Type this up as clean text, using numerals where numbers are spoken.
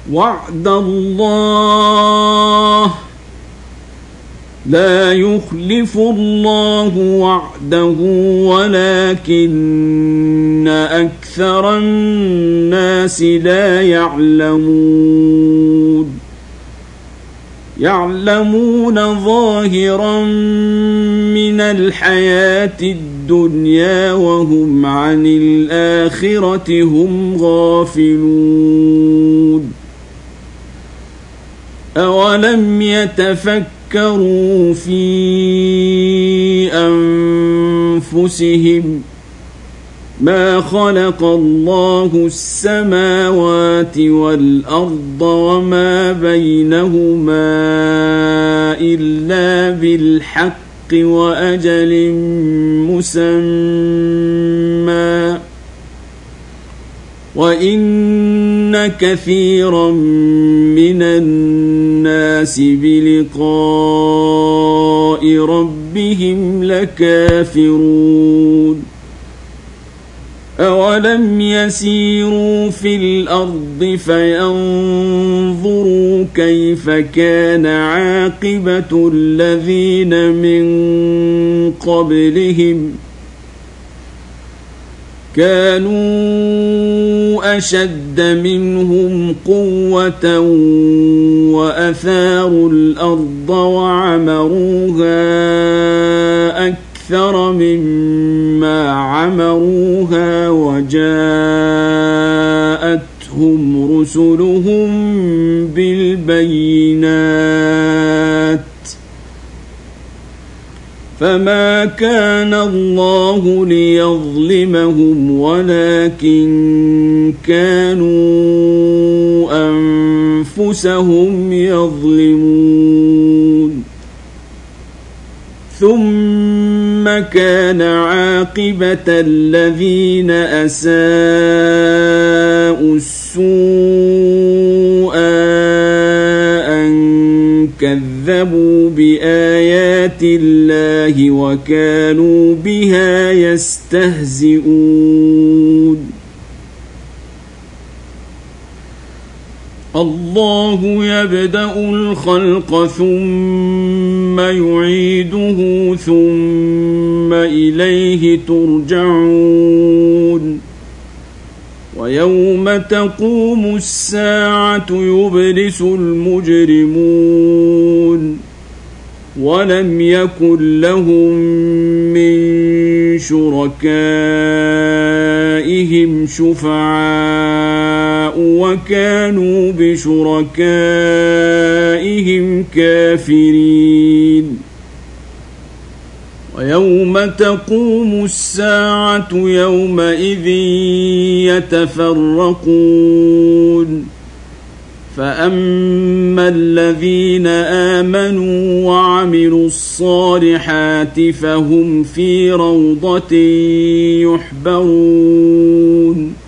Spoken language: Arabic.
وعد الله لا يخلف الله وعده ولكن أكثر الناس لا يعلمون ظاهرا من الحياة الدنيا وهم عن الآخرة هم غافلون أولم يتفكروا في أنفسهم ما خلق الله السماوات والأرض وما بينهما إلا بالحق وأجل مسمى وإن كثيرا من الناس بلقاء ربهم لكافرون أولم يسيروا في الأرض فينظروا كيف كان عاقبة الذين من قبلهم كانوا أشد منهم قوة وأثاروا الأرض وعمروها أكثر مما عمروها وجاءتهم رسلهم بالبينات فما كان الله ليظلمهم ولكن كانوا أنفسهم يظلمون ثم كان عاقبة الذين أساءوا السوء أن كذبوا بآيات الله وكانوا بها يستهزئون الله يبدأ الخلق ثم يعيده ثم إليه ترجعون ويوم تقوم الساعة يبلس المجرمون ولم يكن لهم من شركائهم شفعاء وكانوا بشركائهم كافرين ويوم تقوم الساعة يومئذ يتفرقون فأما الذين آمنوا وعملوا الصالحات فهم في روضة يحبرون